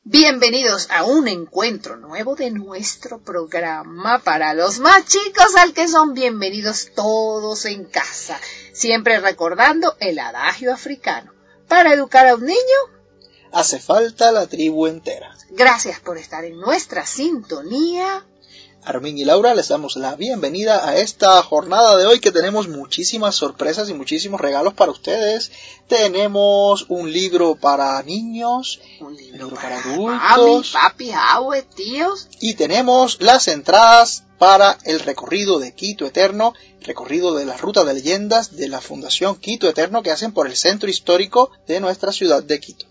Bienvenidos a un encuentro nuevo de nuestro programa para los más chicos, al que son bienvenidos todos en casa, siempre recordando el adagio africano: para educar a un niño hace falta la tribu entera. Gracias por estar en nuestra sintonía. Armin y Laura, les damos la bienvenida a esta jornada de hoy, que tenemos muchísimas sorpresas y muchísimos regalos para ustedes. Tenemos un libro para niños, un libro para adultos, mami, papi, abue, tíos. Y tenemos las entradas para el recorrido de Quito Eterno, recorrido de la ruta de leyendas de la Fundación Quito Eterno, que hacen por el centro histórico de nuestra ciudad de Quito.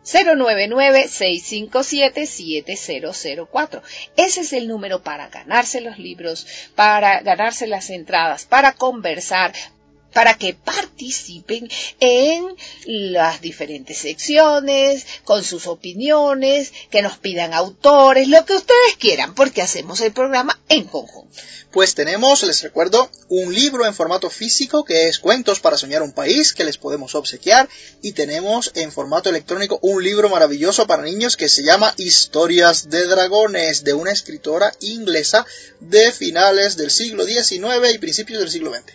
099-657-7004. Ese es el número para ganarse los libros, para ganarse las entradas, para conversar, para que participen en las diferentes secciones, con sus opiniones, que nos pidan autores, lo que ustedes quieran, porque hacemos el programa en conjunto. Pues tenemos, les recuerdo, un libro en formato físico que es Cuentos para soñar un país, que les podemos obsequiar, y tenemos en formato electrónico un libro maravilloso para niños que se llama Historias de Dragones, de una escritora inglesa de finales del siglo XIX y principios del siglo XX.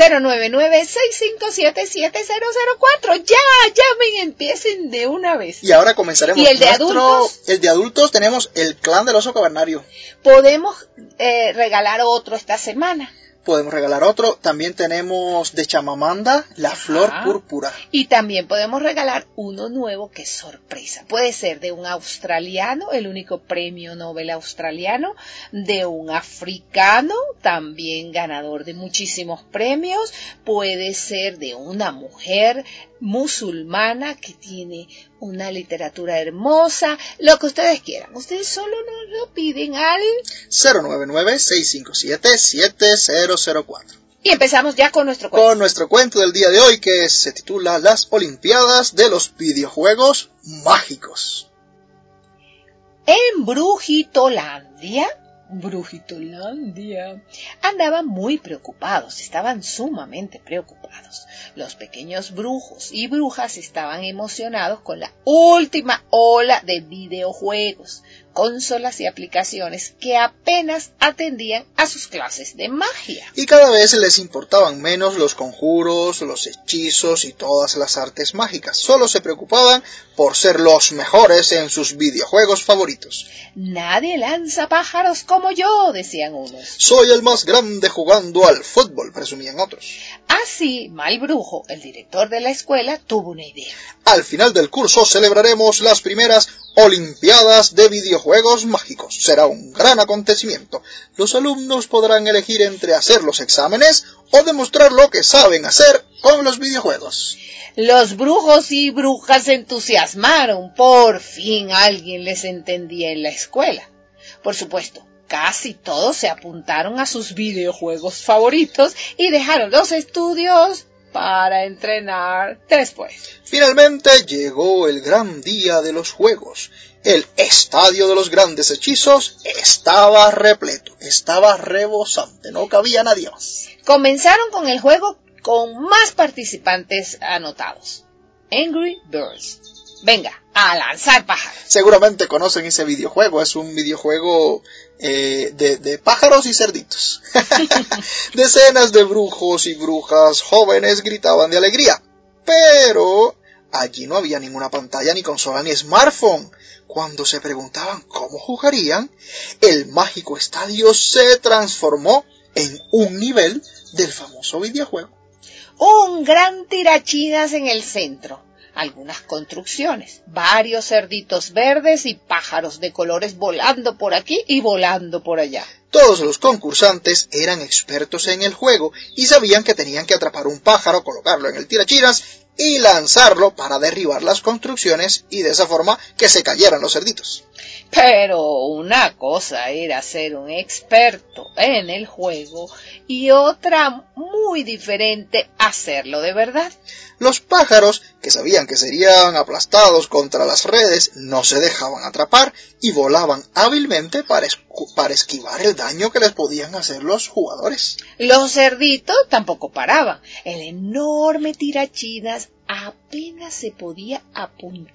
099-657-7004. Ya, llamen, empiecen de una vez. Y ahora comenzaremos. ¿Y el de adultos? El de adultos tenemos El Clan del Oso Cavernario. Podemos regalar otro esta semana. Podemos regalar otro. También tenemos de Chamamanda, La Flor Púrpura. Y también podemos regalar uno nuevo que es sorpresa. Puede ser de un australiano, el único premio Nobel australiano, de un africano, también ganador de muchísimos premios. Puede ser de una mujer musulmana que tiene una literatura hermosa, lo que ustedes quieran. Ustedes solo nos lo piden al 099-657-7004. Y empezamos ya con nuestro cuento. Con nuestro cuento del día de hoy, que se titula Las Olimpiadas de los Videojuegos Mágicos. En Brujitolandia andaban muy preocupados, estaban sumamente preocupados. Los pequeños brujos y brujas estaban emocionados con la última ola de videojuegos, consolas y aplicaciones que apenas atendían a sus clases de magia. Y cada vez les importaban menos los conjuros, los hechizos y todas las artes mágicas. Solo se preocupaban por ser los mejores en sus videojuegos favoritos. Nadie lanza pájaros como yo, decían unos. Soy el más grande jugando al fútbol, presumían otros. Así, Mal Brujo, el director de la escuela, tuvo una idea. Al final del curso celebraremos las primeras Olimpiadas de Videojuegos Mágicos. Será un gran acontecimiento. Los alumnos podrán elegir entre hacer los exámenes o demostrar lo que saben hacer con los videojuegos. Los brujos y brujas se entusiasmaron. Por fin alguien les entendía en la escuela. Por supuesto, casi todos se apuntaron a sus videojuegos favoritos y dejaron los estudios para entrenar después. Finalmente llegó el gran día de los juegos. El estadio de los grandes hechizos estaba repleto, estaba rebosante, no cabía nadie más. Comenzaron con el juego con más participantes anotados: Angry Birds. Venga, a lanzar pájaros. Seguramente conocen ese videojuego, es un videojuego de pájaros y cerditos. Decenas de brujos y brujas jóvenes gritaban de alegría, pero allí no había ninguna pantalla, ni consola, ni smartphone. Cuando se preguntaban cómo jugarían, el mágico estadio se transformó en un nivel del famoso videojuego. Un gran tirachinas en el centro, algunas construcciones, varios cerditos verdes y pájaros de colores volando por aquí y volando por allá. Todos los concursantes eran expertos en el juego y sabían que tenían que atrapar un pájaro, colocarlo en el tirachinas y lanzarlo para derribar las construcciones y de esa forma que se cayeran los cerditos. Pero una cosa era ser un experto en el juego y otra muy diferente, hacerlo de verdad. Los pájaros, que sabían que serían aplastados contra las redes, no se dejaban atrapar y volaban hábilmente para esquivar el daño que les podían hacer los jugadores. Los cerditos tampoco paraban. El enorme tirachinas apenas se podía apuntar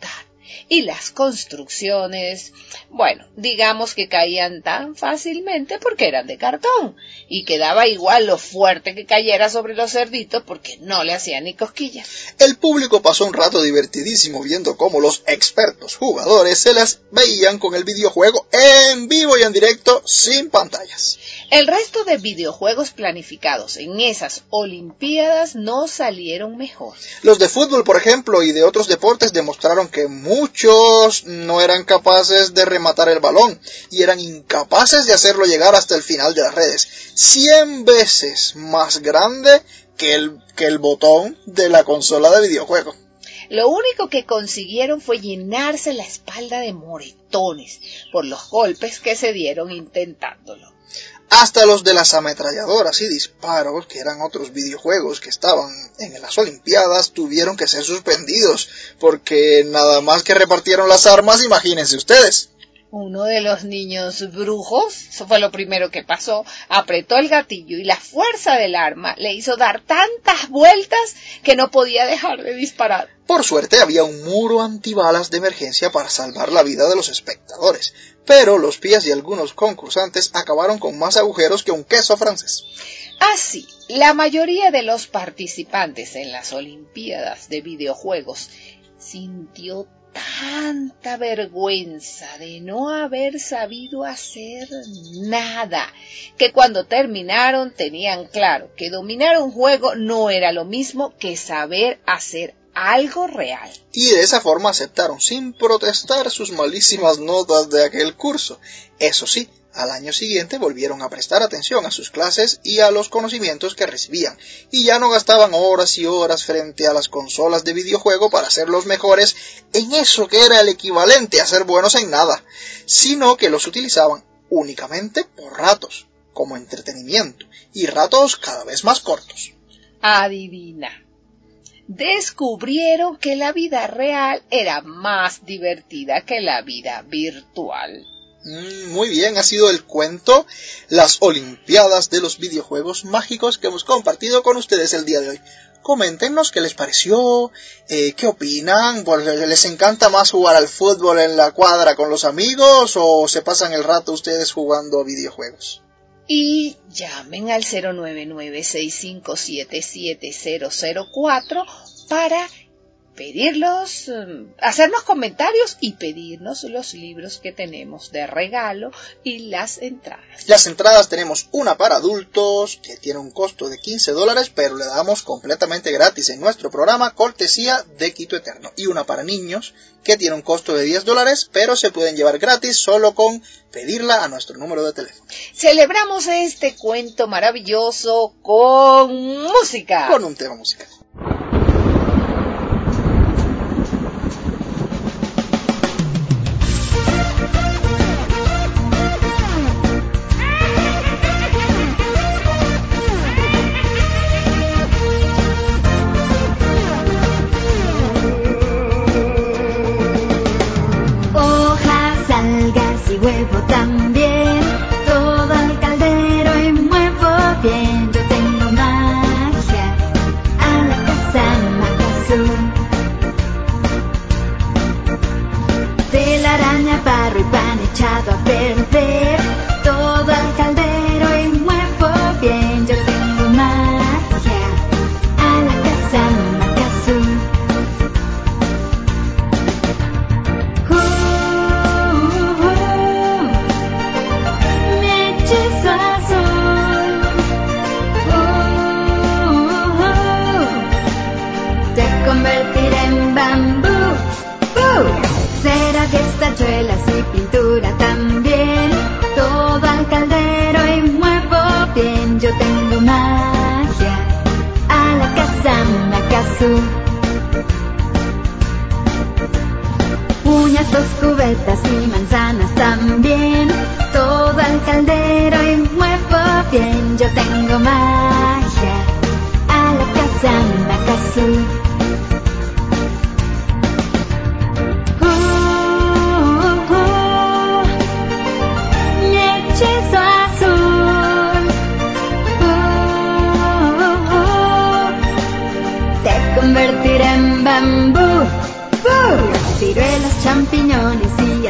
Y las construcciones, bueno, digamos que caían tan fácilmente porque eran de cartón y quedaba igual lo fuerte que cayera sobre los cerditos porque no le hacían ni cosquillas. El público pasó un rato divertidísimo viendo cómo los expertos jugadores se las veían con el videojuego en vivo y en directo sin pantallas. El resto de videojuegos planificados en esas Olimpiadas no salieron mejor. Los de fútbol, por ejemplo, y de otros deportes demostraron que muchos no eran capaces de rematar el balón y eran incapaces de hacerlo llegar hasta el final de las redes. 100 veces más grande que el botón de la consola de videojuego. Lo único que consiguieron fue llenarse la espalda de moretones por los golpes que se dieron intentándolo. Hasta los de las ametralladoras y disparos, que eran otros videojuegos que estaban en las Olimpiadas, tuvieron que ser suspendidos, porque nada más que repartieron las armas, imagínense ustedes. Uno de los niños brujos, eso fue lo primero que pasó, apretó el gatillo y la fuerza del arma le hizo dar tantas vueltas que no podía dejar de disparar. Por suerte había un muro antibalas de emergencia para salvar la vida de los espectadores, pero los pies de algunos concursantes acabaron con más agujeros que un queso francés. Así, la mayoría de los participantes en las Olimpiadas de videojuegos sintió tanta vergüenza de no haber sabido hacer nada, que cuando terminaron tenían claro que dominar un juego no era lo mismo que saber hacer algo real. Y de esa forma aceptaron sin protestar sus malísimas notas de aquel curso. Eso sí, al año siguiente volvieron a prestar atención a sus clases y a los conocimientos que recibían, y ya no gastaban horas y horas frente a las consolas de videojuego para ser los mejores en eso que era el equivalente a ser buenos en nada, sino que los utilizaban únicamente por ratos, como entretenimiento, y ratos cada vez más cortos. Adivina. Descubrieron que la vida real era más divertida que la vida virtual. Muy bien, ha sido el cuento Las Olimpiadas de los Videojuegos Mágicos que hemos compartido con ustedes el día de hoy. Coméntenos qué les pareció, qué opinan, pues, ¿les encanta más jugar al fútbol en la cuadra con los amigos o se pasan el rato ustedes jugando a videojuegos? Y llamen al 099-657-7004 para pedirlos, hacernos comentarios y pedirnos los libros que tenemos de regalo y las entradas. Las entradas tenemos una para adultos que tiene un costo de $15, pero le damos completamente gratis en nuestro programa cortesía de Quito Eterno, y una para niños que tiene un costo de $10, pero se pueden llevar gratis solo con pedirla a nuestro número de teléfono. Celebramos este cuento maravilloso con música. Con un tema musical. Y huevo también, todo al caldero y muevo bien. Yo tengo magia a la casa Macazú. Telaraña, barro y pan echado a perder, todo al caldero y muevo bien. Yo tengo magia a la casa Macazú. Tachuelas y pintura también, todo al caldero y muevo bien. Yo tengo magia a la casa Macazú. Puñazos, cubetas y manzanas también, todo al caldero y muevo bien. Yo tengo magia a la casa Macazú. Convertir en bambú, ciruelas,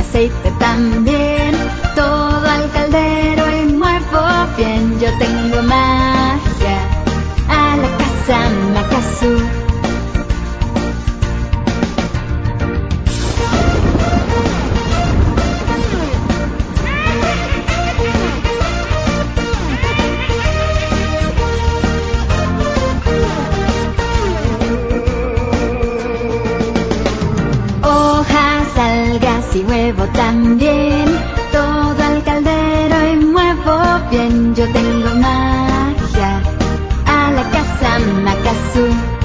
aceite también. Todo al caldero y muevo bien. Yo tengo magia a la casa Macazú. Y huevo también, todo al caldero y muevo bien. Yo tengo magia a la casa Macazú.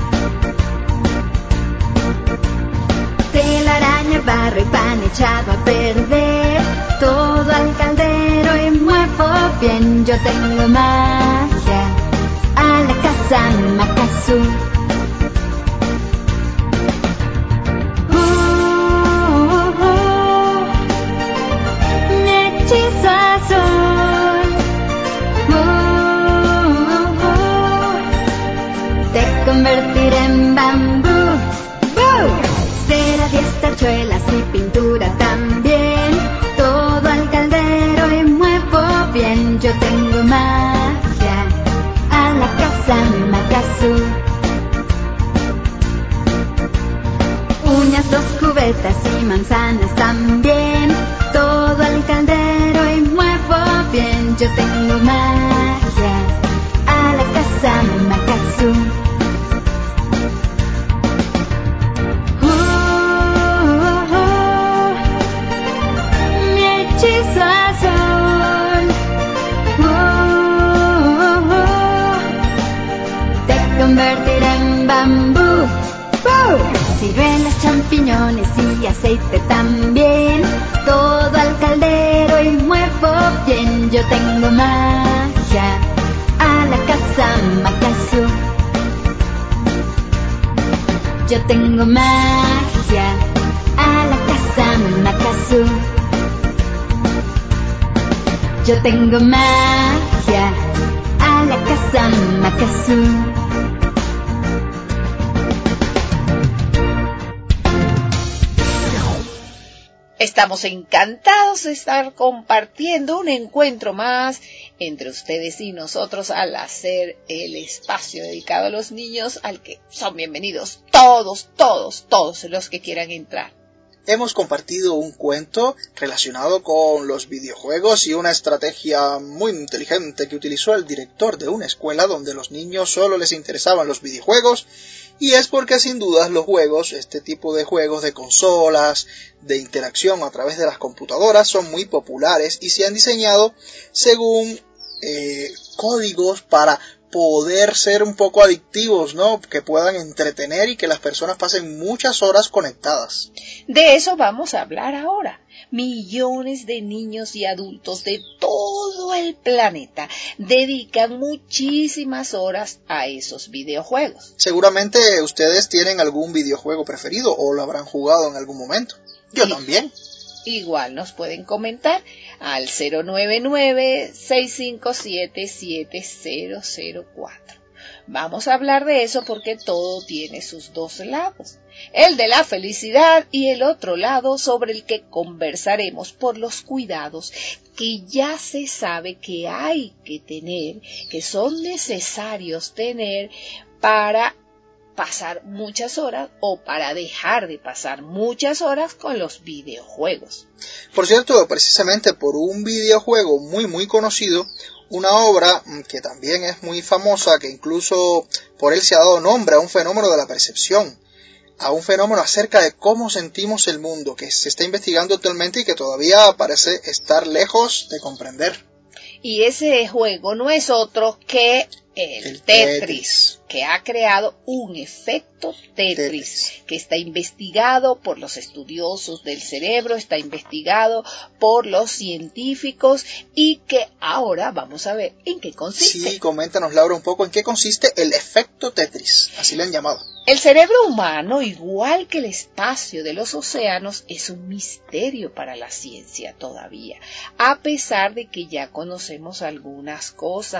Telaraña, barro y pan echado a perder, todo al caldero y muevo bien. Yo tengo magia a la casa Macazú. Convertir en bambú, cera, 10 tachuelas y pintura también, todo al caldero y muevo bien. Yo tengo magia a la casa Macazú. Uñas, 2 cubetas y manzanas también, todo al caldero y muevo bien. Yo tengo magia a la casa Macazú. Convertir en bambú, ciruelas, champiñones y aceite también, todo al caldero y muevo bien. Yo tengo magia a la casa Macazú. Yo tengo magia a la casa Macazú. Yo tengo magia a la casa Macazú. Estamos encantados de estar compartiendo un encuentro más entre ustedes y nosotros al hacer el espacio dedicado a los niños, al que son bienvenidos todos los que quieran entrar. Hemos compartido un cuento relacionado con los videojuegos y una estrategia muy inteligente que utilizó el director de una escuela donde los niños solo les interesaban los videojuegos, y es porque sin dudas los juegos, este tipo de juegos de consolas, de interacción a través de las computadoras, son muy populares y se han diseñado según códigos para poder ser un poco adictivos, ¿no? Que puedan entretener y que las personas pasen muchas horas conectadas. De eso vamos a hablar ahora. Millones de niños y adultos de todo el planeta dedican muchísimas horas a esos videojuegos. Seguramente ustedes tienen algún videojuego preferido o lo habrán jugado en algún momento. Yo también. Igual nos pueden comentar al 099-657-7004. Vamos a hablar de eso porque todo tiene sus dos lados. El de la felicidad y el otro lado sobre el que conversaremos por los cuidados que ya se sabe que hay que tener, que son necesarios tener para pasar muchas horas o para dejar de pasar muchas horas con los videojuegos. Por cierto, precisamente por un videojuego muy conocido, una obra que también es muy famosa, que incluso por él se ha dado nombre a un fenómeno de la percepción, a un fenómeno acerca de cómo sentimos el mundo, que se está investigando actualmente y que todavía parece estar lejos de comprender. Y ese juego no es otro que el Tetris, que ha creado un efecto Tetris, que está investigado por los estudiosos del cerebro, está investigado por los científicos y que ahora vamos a ver en qué consiste. Sí, coméntanos, Laura, un poco en qué consiste el efecto Tetris, así le han llamado. El cerebro humano, igual que el espacio de los océanos, es un misterio para la ciencia todavía, a pesar de que ya conocemos algunas cosas.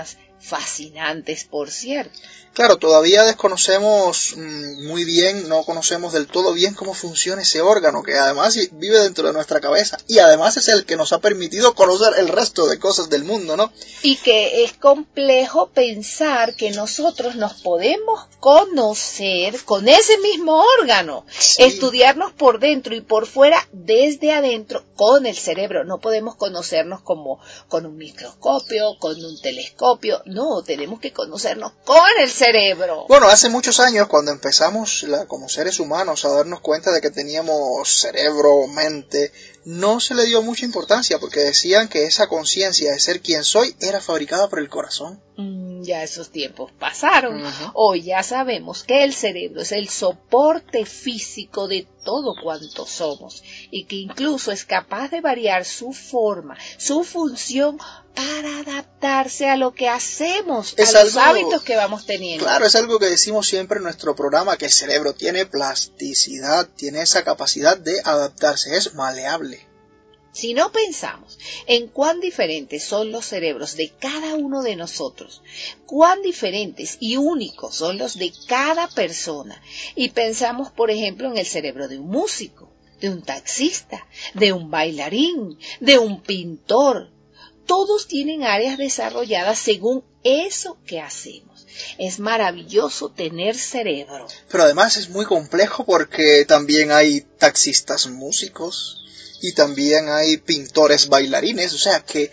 fascinantes, por cierto. Claro, todavía desconocemos muy bien, no conocemos del todo bien cómo funciona ese órgano, que además vive dentro de nuestra cabeza y además es el que nos ha permitido conocer el resto de cosas del mundo, ¿no? Y que es complejo pensar que nosotros nos podemos conocer con ese mismo órgano, Sí. estudiarnos por dentro y por fuera desde adentro con el cerebro. No podemos conocernos como con un microscopio, con un telescopio, no, tenemos que conocernos con el cerebro. Bueno, hace muchos años cuando empezamos como seres humanos a darnos cuenta de que teníamos cerebro, mente, no se le dio mucha importancia porque decían que esa conciencia de ser quien soy era fabricada por el corazón. Ya esos tiempos pasaron. Uh-huh. Hoy ya sabemos que el cerebro es el soporte físico de todo cuanto somos y que incluso es capaz de variar su forma, su función para adaptarse a lo que hacemos, a los hábitos que vamos teniendo. Claro, es algo que decimos siempre en nuestro programa, que el cerebro tiene plasticidad, tiene esa capacidad de adaptarse, es maleable. Si no pensamos en cuán diferentes son los cerebros de cada uno de nosotros, cuán diferentes y únicos son los de cada persona, y pensamos, por ejemplo, en el cerebro de un músico, de un taxista, de un bailarín, de un pintor, todos tienen áreas desarrolladas según eso que hacemos. Es maravilloso tener cerebro. Pero además es muy complejo porque también hay taxistas músicos y también hay pintores bailarines, o sea que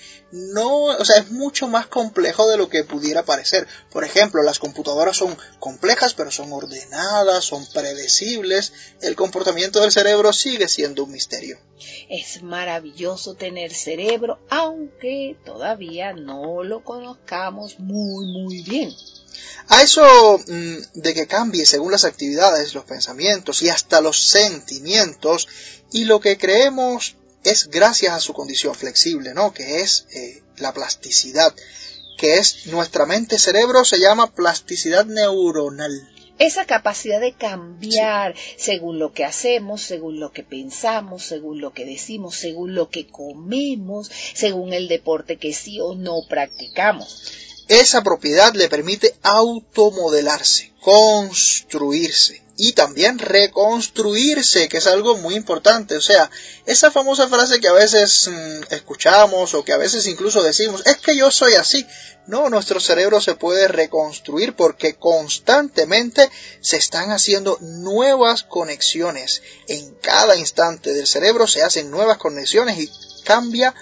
es mucho más complejo de lo que pudiera parecer. Por ejemplo, las computadoras son complejas, pero son ordenadas, son predecibles. El comportamiento del cerebro sigue siendo un misterio. Es maravilloso tener cerebro, aunque todavía no lo conozcamos muy bien. A eso de que cambie según las actividades, los pensamientos y hasta los sentimientos, y lo que creemos es gracias a su condición flexible, ¿no? Que es la plasticidad, que es nuestra mente-cerebro, se llama plasticidad neuronal. Esa capacidad de cambiar según lo que hacemos, según lo que pensamos, según lo que decimos, según lo que comemos, según el deporte que sí o no practicamos. Esa propiedad le permite automodelarse, construirse y también reconstruirse, que es algo muy importante. O sea, esa famosa frase que a veces escuchamos o que a veces incluso decimos, es que yo soy así. No, nuestro cerebro se puede reconstruir porque constantemente se están haciendo nuevas conexiones. En cada instante del cerebro se hacen nuevas conexiones y cambia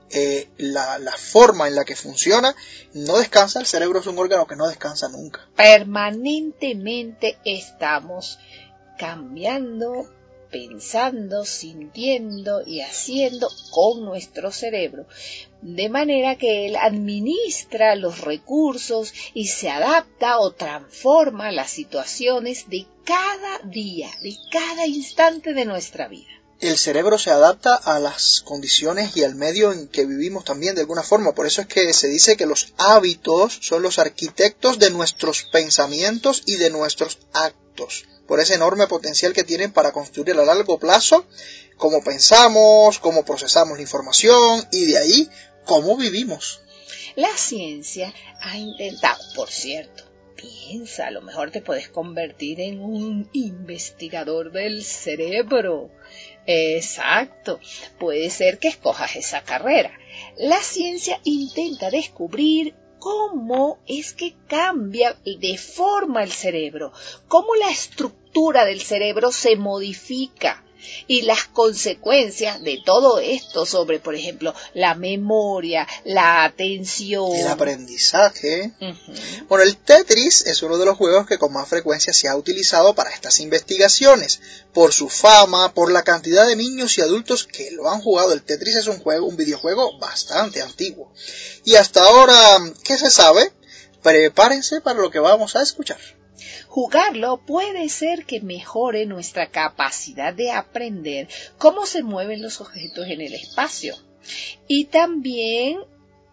la forma en la que funciona. No descansa, el cerebro es un órgano que no descansa nunca. Permanentemente estamos cambiando, pensando, sintiendo y haciendo con nuestro cerebro, de manera que él administra los recursos y se adapta o transforma las situaciones de cada día, de cada instante de nuestra vida. El cerebro se adapta a las condiciones y al medio en que vivimos también de alguna forma. Por eso es que se dice que los hábitos son los arquitectos de nuestros pensamientos y de nuestros actos. Por ese enorme potencial que tienen para construir a largo plazo cómo pensamos, cómo procesamos la información y de ahí cómo vivimos. La ciencia ha intentado, por cierto, piensa, a lo mejor te puedes convertir en un investigador del cerebro. Exacto, puede ser que escojas esa carrera. La ciencia intenta descubrir cómo es que cambia y deforma el cerebro, cómo la estructura del cerebro se modifica y las consecuencias de todo esto sobre, por ejemplo, la memoria, la atención, el aprendizaje. Bueno, el Tetris es uno de los juegos que con más frecuencia se ha utilizado para estas investigaciones, por su fama, por la cantidad de niños y adultos que lo han jugado. El Tetris es un videojuego bastante antiguo. Y hasta ahora, ¿qué se sabe? Prepárense para lo que vamos a escuchar. Jugarlo puede ser que mejore nuestra capacidad de aprender cómo se mueven los objetos en el espacio y también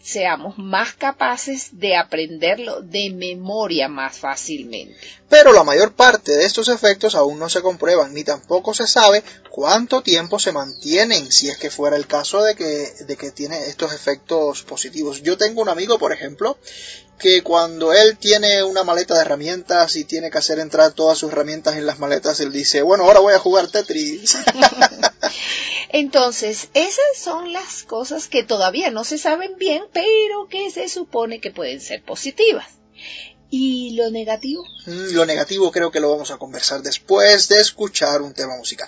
seamos más capaces de aprenderlo de memoria más fácilmente. Pero la mayor parte de estos efectos aún no se comprueban, ni tampoco se sabe cuánto tiempo se mantienen, si es que fuera el caso de que tiene estos efectos positivos. Yo tengo un amigo, por ejemplo, que cuando él tiene una maleta de herramientas y tiene que hacer entrar todas sus herramientas en las maletas, él dice, bueno, ahora voy a jugar Tetris. Entonces, esas son las cosas que todavía no se saben bien, pero que se supone que pueden ser positivas. ¿Y lo negativo? Lo negativo creo que lo vamos a conversar después de escuchar un tema musical.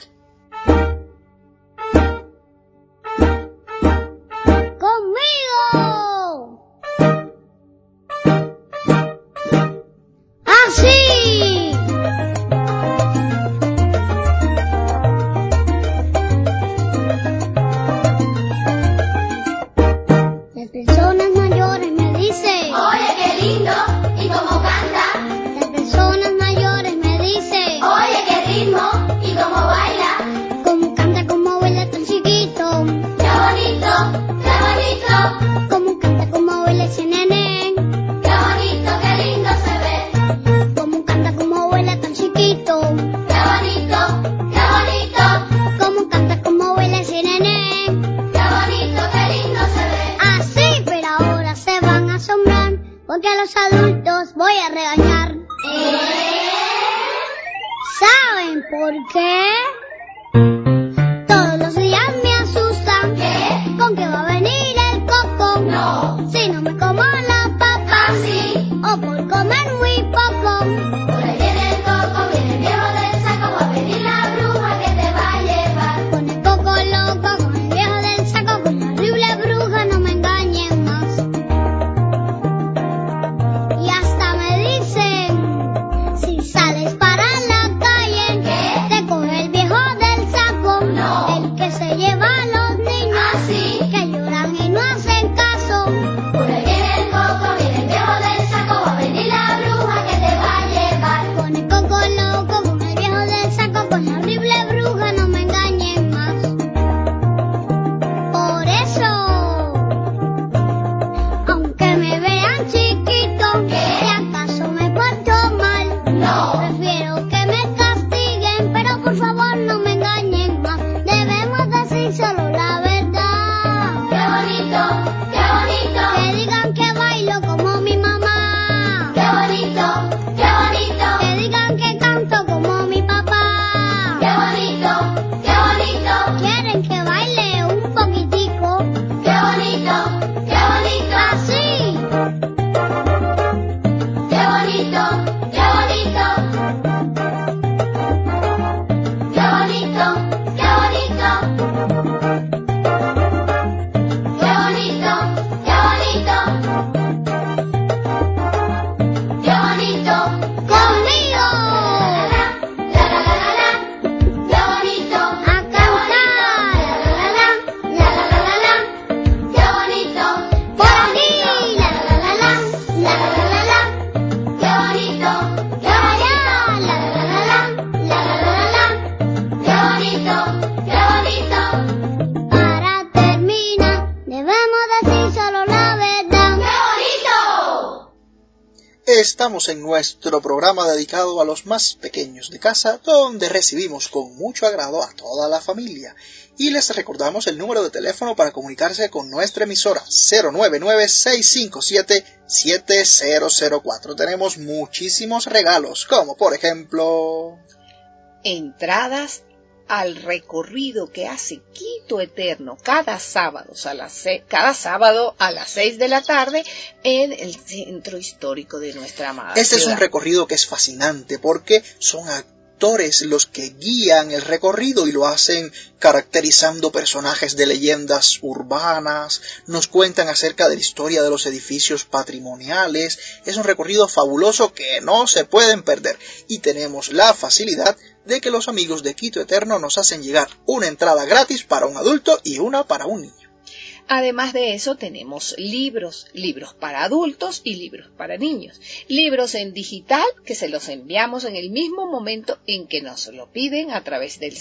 ¡Conmigo! ¡Así! Las personas mayores me dicen, Oye, qué lindo, y cómo canta. las personas mayores me dicen, Oye, qué ritmo, y cómo baila. cómo canta, cómo baila tan chiquito, Qué bonito, qué bonito, cómo canta, cómo baila ese nene, qué lindo se ve. cómo canta, cómo baila tan chiquito, Qué bonito, cómo canta, cómo baila ese nene. qué lindo se ve. Así, pero ahora se van a asombrar, porque a los adultos voy a regañar. ¿Saben por qué? Todos los días me asustan. ¿Qué? ¿Con qué va a venir el coco? No. Si no me como la papa. Así. O por comer muy poco. Por ahí viene el coco, viene el viejo del saco, va a venir la bruja que te va a llevar. Con el coco loco, con el viejo del saco, con la horrible bruja, no me engañen más. Y hasta me dicen, si sales para la calle, ¿Qué? te coge el viejo del saco. No. El que se lleva a los niños, Así. que lloran y no hacen caso. Por ahí viene el coco, viene el viejo del saco, va a venir la bruja que te va a llevar. Con el coco loco, con el viejo del saco, con la horrible bruja, no me engañen más. Por eso, aunque me vean chiquito, si acaso me porto mal, No. prefiero que me castiguen, pero por favor no me engañen más. Debemos decir solo la verdad. Qué bonito, Que digan que bailo como mi mamá. qué bonito, qué bonito. Que digan que canto como mi papá. Qué bonito, qué bonito, Quieren que baile un poquitico, qué bonito, así. qué bonito, qué bonito, qué bonito, qué bonito, qué bonito, qué bonito, qué bonito, Conmigo la la la la la, qué bonito, a cantar, la la la la, qué bonito, por aquí, la la la la, la la la la, qué bonito, por allá, la la la la, la la la qué bonito, qué bonito. la. Para terminar, debemos decir solo la verdad. ¡Qué bonito! Estamos en nuestro programa dedicado a los más pequeños de casa, donde recibimos con mucho agrado a toda la familia. Y les recordamos el número de teléfono para comunicarse con nuestra emisora, 099-657-7004. Tenemos muchísimos regalos, como por ejemplo... Entradas al recorrido que hace Quito Eterno cada sábado a las 6 de la tarde en el centro histórico de nuestra amada Este es ciudad. un recorrido que es fascinante porque son actores los que guían el recorrido y lo hacen caracterizando personajes de leyendas urbanas, nos cuentan acerca de la historia de los edificios patrimoniales. Es un recorrido fabuloso que no se pueden perder y tenemos la facilidad de que los amigos de Quito Eterno nos hacen llegar una entrada gratis para un adulto y una para un niño. Además de eso, tenemos libros para adultos y libros para niños. Libros en digital que se los enviamos en el mismo momento en que nos lo piden a través del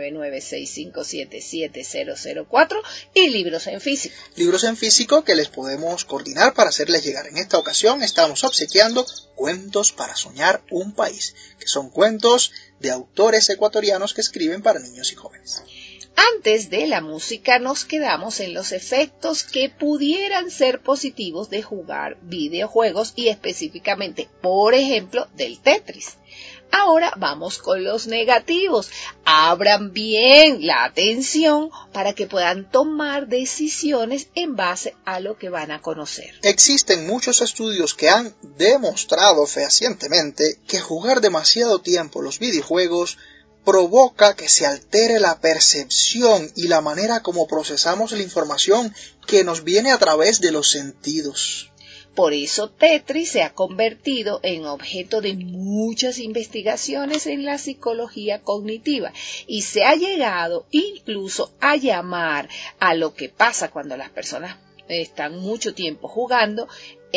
099-6577-004 y libros en físico. Libros en físico que les podemos coordinar para hacerles llegar. En esta ocasión estamos obsequiando Cuentos para soñar un país, que son cuentos de autores ecuatorianos que escriben para niños y jóvenes. Antes de la música nos quedamos en los efectos que pudieran ser positivos de jugar videojuegos y específicamente, por ejemplo, del Tetris. Ahora vamos con los negativos. Abran bien la atención para que puedan tomar decisiones en base a lo que van a conocer. Existen muchos estudios que han demostrado fehacientemente que jugar demasiado tiempo los videojuegos provoca que se altere la percepción y la manera como procesamos la información que nos viene a través de los sentidos. Por eso Tetris se ha convertido en objeto de muchas investigaciones en la psicología cognitiva y se ha llegado incluso a llamar a lo que pasa cuando las personas están mucho tiempo jugando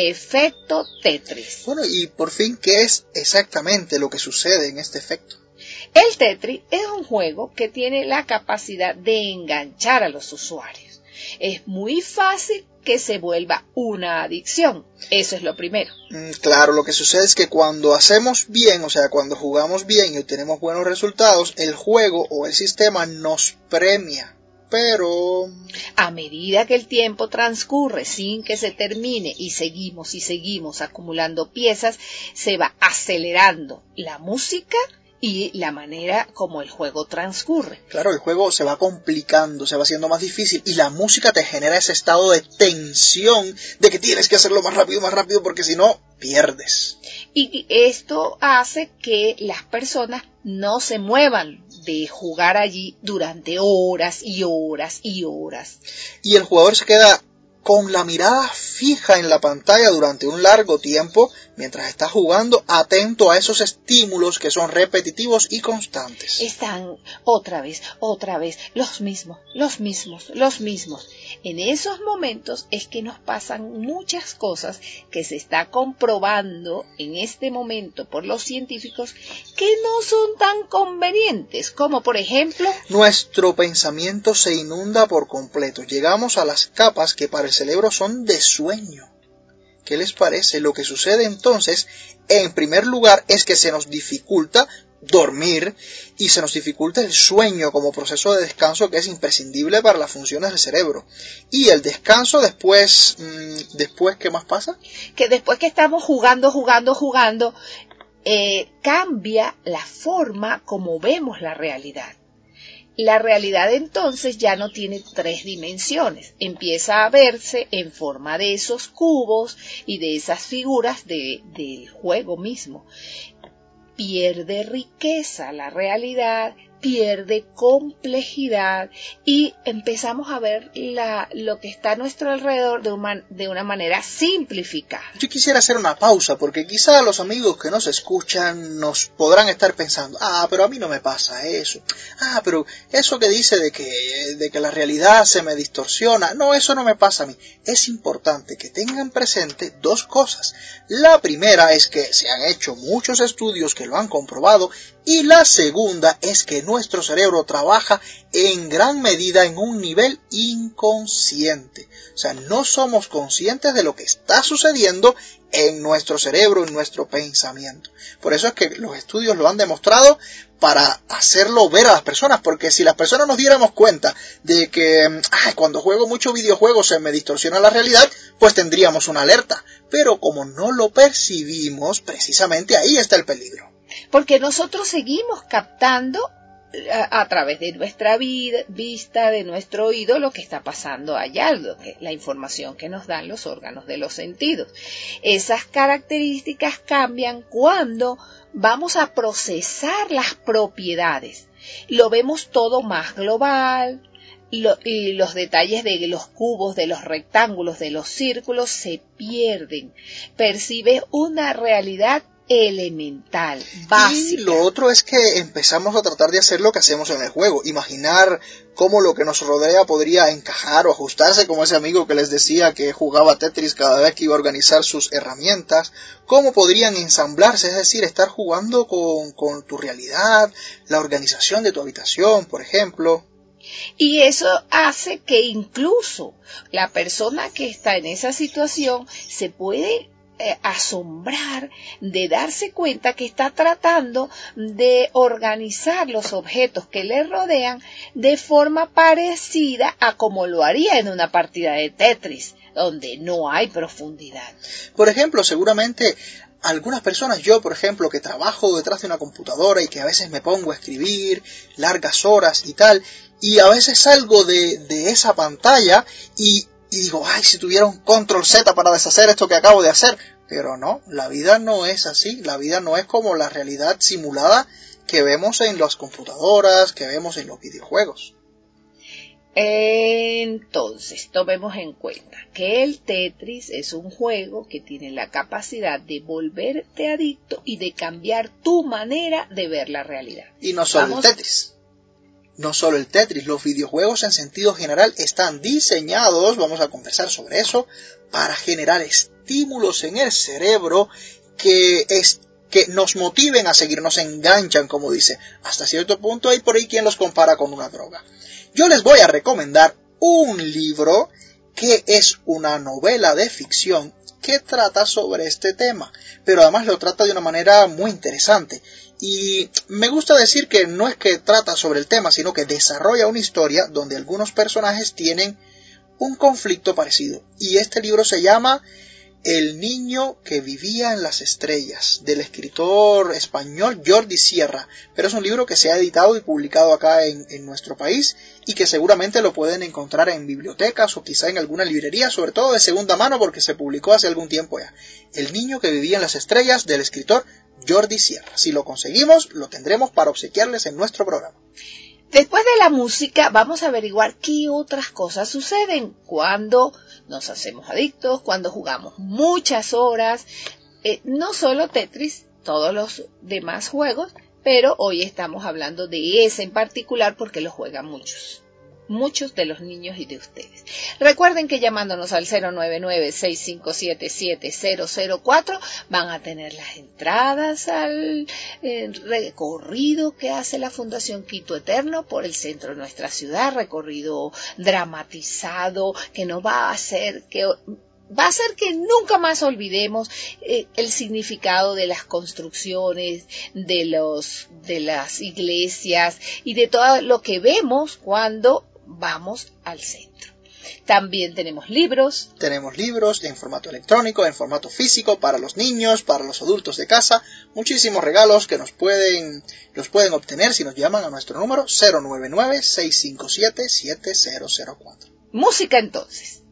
efecto Tetris. Bueno, y por fin, ¿qué es exactamente lo que sucede en este efecto? El Tetris es un juego que tiene la capacidad de enganchar a los usuarios. Es muy fácil que se vuelva una adicción. Eso es lo primero. Claro, lo que sucede es que cuando hacemos bien, o sea, cuando jugamos bien y obtenemos buenos resultados, el juego o el sistema nos premia. Pero a medida que el tiempo transcurre sin que se termine y seguimos acumulando piezas, se va acelerando la música y la manera como el juego transcurre. Claro, el juego se va complicando, se va haciendo más difícil y la música te genera ese estado de tensión de que tienes que hacerlo más rápido porque si no, pierdes. Y esto hace que las personas no se muevan de jugar allí durante horas y horas y horas. Y el jugador se queda con la mirada fija en la pantalla durante un largo tiempo mientras está jugando, atento a esos estímulos que son repetitivos y constantes. Están otra vez, los mismos. En esos momentos es que nos pasan muchas cosas que se está comprobando en este momento por los científicos que no son tan convenientes, como por ejemplo, nuestro pensamiento se inunda por completo. Llegamos a las capas que para el cerebro son de sueño. ¿Qué les parece? Lo que sucede entonces, en primer lugar, es que se nos dificulta dormir y se nos dificulta el sueño como proceso de descanso que es imprescindible para las funciones del cerebro. Y el descanso después, ¿qué más pasa? Que después que estamos jugando, cambia la forma como vemos la realidad. La realidad entonces ya no tiene 3 dimensiones, empieza a verse en forma de esos cubos y de esas figuras del juego mismo. Pierde riqueza la realidad, pierde complejidad y empezamos a ver lo que está a nuestro alrededor de una manera simplificada. Yo quisiera hacer una pausa porque quizá los amigos que nos escuchan nos podrán estar pensando, pero a mí no me pasa eso. Pero eso que dice de que la realidad se me distorsiona, no, eso no me pasa a mí. Es importante que tengan presente 2 cosas. La primera es que se han hecho muchos estudios que lo han comprobado y la segunda es que nuestro cerebro trabaja en gran medida en un nivel inconsciente. O sea, no somos conscientes de lo que está sucediendo en nuestro cerebro, en nuestro pensamiento. Por eso es que los estudios lo han demostrado para hacerlo ver a las personas, porque si las personas nos diéramos cuenta de que cuando juego mucho videojuegos se me distorsiona la realidad, pues tendríamos una alerta. Pero como no lo percibimos, precisamente ahí está el peligro. Porque nosotros seguimos captando a través de nuestra vista, de nuestro oído, lo que está pasando allá, la información que nos dan los órganos de los sentidos. Esas características cambian cuando vamos a procesar las propiedades. Lo vemos todo más global, y los detalles de los cubos, de los rectángulos, de los círculos se pierden. Percibes una realidad elemental, básica. Y lo otro es que empezamos a tratar de hacer lo que hacemos en el juego, imaginar cómo lo que nos rodea podría encajar o ajustarse, como ese amigo que les decía que jugaba Tetris cada vez que iba a organizar sus herramientas, cómo podrían ensamblarse, es decir, estar jugando con tu realidad, la organización de tu habitación, por ejemplo. Y eso hace que incluso la persona que está en esa situación se puede asombrar de darse cuenta que está tratando de organizar los objetos que le rodean de forma parecida a como lo haría en una partida de Tetris, donde no hay profundidad. Por ejemplo, seguramente algunas personas, yo por ejemplo, que trabajo detrás de una computadora y que a veces me pongo a escribir largas horas y tal, y a veces salgo de esa pantalla y digo, ay, si tuviera un control Z para deshacer esto que acabo de hacer. Pero no, la vida no es así, la vida no es como la realidad simulada que vemos en las computadoras, que vemos en los videojuegos. Entonces, tomemos en cuenta que el Tetris es un juego que tiene la capacidad de volverte adicto y de cambiar tu manera de ver la realidad. Y no solo el Tetris. No solo el Tetris, los videojuegos en sentido general están diseñados, vamos a conversar sobre eso, para generar estímulos en el cerebro que nos motiven a seguir, nos enganchan, como dice. Hasta cierto punto hay por ahí quien los compara con una droga. Yo les voy a recomendar un libro que es una novela de ficción que trata sobre este tema, pero además lo trata de una manera muy interesante. Y me gusta decir que no es que trata sobre el tema, sino que desarrolla una historia donde algunos personajes tienen un conflicto parecido. Y este libro se llama El niño que vivía en las estrellas, del escritor español Jordi Sierra. Pero es un libro que se ha editado y publicado acá en nuestro país y que seguramente lo pueden encontrar en bibliotecas o quizá en alguna librería, sobre todo de segunda mano porque se publicó hace algún tiempo ya. El niño que vivía en las estrellas, del escritor Jordi Sierra. Si lo conseguimos, lo tendremos para obsequiarles en nuestro programa. Después de la música, vamos a averiguar qué otras cosas suceden cuando nos hacemos adictos, cuando jugamos muchas horas, no solo Tetris, todos los demás juegos, pero hoy estamos hablando de ese en particular porque lo juegan muchos de los niños y de ustedes. Recuerden que llamándonos al 099-657-7004 van a tener las entradas al recorrido que hace la Fundación Quito Eterno por el centro de nuestra ciudad, recorrido dramatizado que nos va a hacer que nunca más olvidemos el significado de las construcciones, de las iglesias y de todo lo que vemos cuando vamos al centro. También tenemos libros. Tenemos libros en formato electrónico, en formato físico, para los niños, para los adultos de casa. Muchísimos regalos que los pueden obtener si nos llaman a nuestro número 099-657-7004. Música entonces.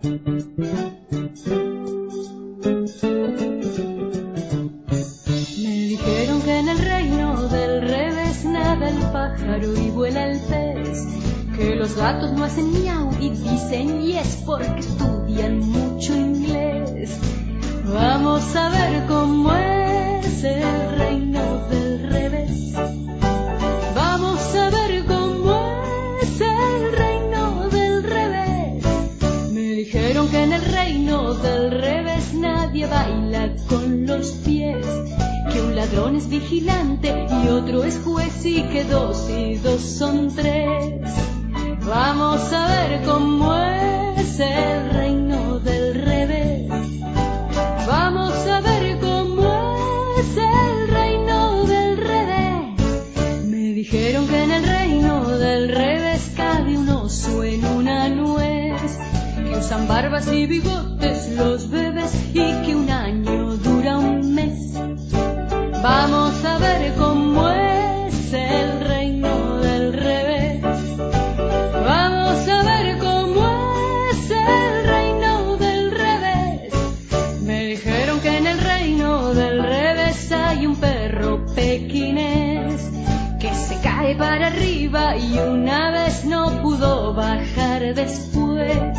Me dijeron que en el reino del revés nada el pájaro y vuela el pez, que los gatos no hacen miau y dicen yes porque estudian mucho inglés. Vamos a ver cómo es el reino del revés. Vamos a ver cómo es el reino del revés. Me dijeron que en el reino del revés nadie baila con los pies, que un ladrón es vigilante y otro es juez y que 2 y 2 son 3. Vamos a ver cómo es el reino del revés. Vamos a ver cómo es el reino del revés. Me dijeron que en el reino del revés cabe un oso en una nuez, que usan barbas y bigotes los bebés y que un año dura un mes. Vamos a ver cómo es el reino del revés. Vamos a ver cómo es el reino del revés. Me dijeron que en el reino del revés hay un perro pequinés que se cae para arriba y una vez no pudo bajar después.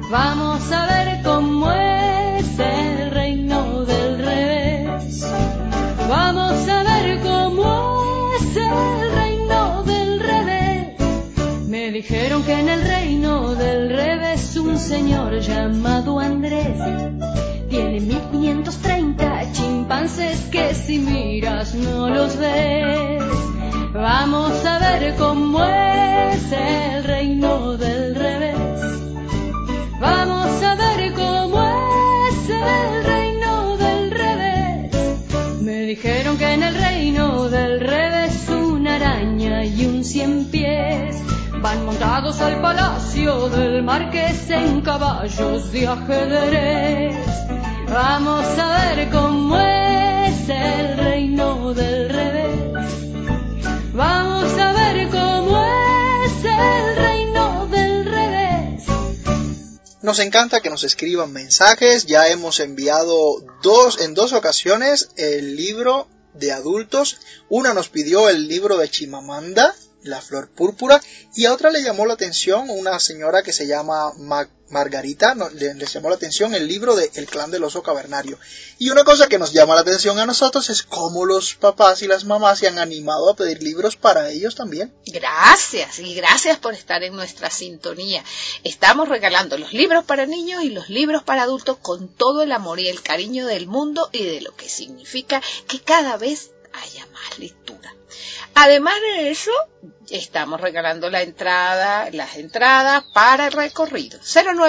Vamos a ver cómo es el reino del revés. dijeron que en el reino del revés un señor llamado Andrés tiene 1530 chimpancés que si miras no los ves. Vamos a ver cómo es el reino del revés. Vamos a ver cómo es el reino del revés. Me dijeron que en el reino del revés una araña y un 100 pies van montados al palacio del marqués en caballos de ajedrez. Vamos a ver cómo es el reino del revés. Vamos a ver cómo es el reino del revés. Nos encanta que nos escriban mensajes. Ya hemos enviado en dos ocasiones el libro de adultos. Una nos pidió el libro de Chimamanda, La Flor Púrpura, y a otra le llamó la atención una señora que se llama Margarita, le llamó la atención el libro de El Clan del Oso Cavernario. Y una cosa que nos llama la atención a nosotros es cómo los papás y las mamás se han animado a pedir libros para ellos también. Gracias, y gracias por estar en nuestra sintonía. Estamos regalando los libros para niños y los libros para adultos con todo el amor y el cariño del mundo y de lo que significa que cada vez haya más lectura. Además de eso, estamos regalando las entradas para el recorrido.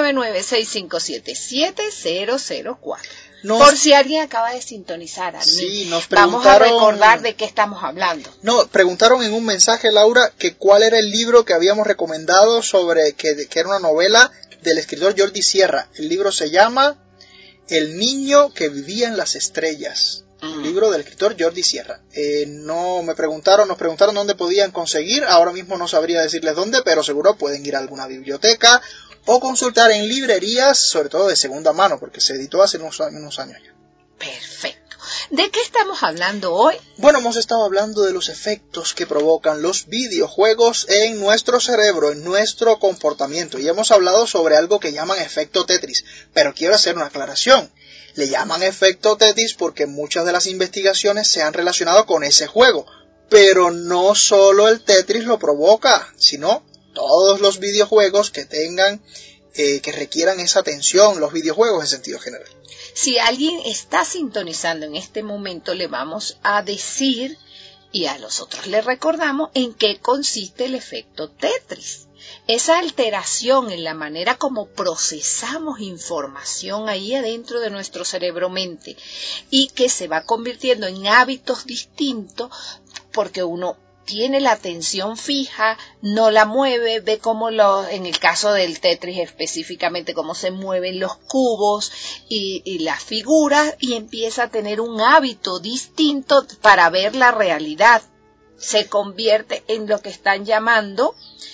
099-6577-004. Por si alguien acaba de sintonizar, sí, nos vamos a recordar de qué estamos hablando. No, preguntaron en un mensaje, Laura, que cuál era el libro que habíamos recomendado sobre que era una novela del escritor Jordi Sierra. El libro se llama El niño que vivía en las estrellas. Un libro del escritor Jordi Sierra. Nos preguntaron dónde podían conseguir. Ahora mismo no sabría decirles dónde, pero seguro pueden ir a alguna biblioteca o consultar en librerías, sobre todo de segunda mano, porque se editó hace unos años ya. Perfecto. ¿De qué estamos hablando hoy? Bueno, hemos estado hablando de los efectos que provocan los videojuegos en nuestro cerebro, en nuestro comportamiento, y hemos hablado sobre algo que llaman efecto Tetris, pero quiero hacer una aclaración. Le llaman efecto Tetris porque muchas de las investigaciones se han relacionado con ese juego, pero no solo el Tetris lo provoca, sino todos los videojuegos que tengan, que requieran esa atención, los videojuegos en sentido general. Si alguien está sintonizando en este momento, le vamos a decir, y a los otros le recordamos, en qué consiste el efecto Tetris. Esa alteración en la manera como procesamos información ahí adentro de nuestro cerebro-mente y que se va convirtiendo en hábitos distintos porque uno tiene la atención fija, no la mueve, ve cómo en el caso del Tetris específicamente, cómo se mueven los cubos y las figuras y empieza a tener un hábito distinto para ver la realidad. Se convierte en lo que están llamando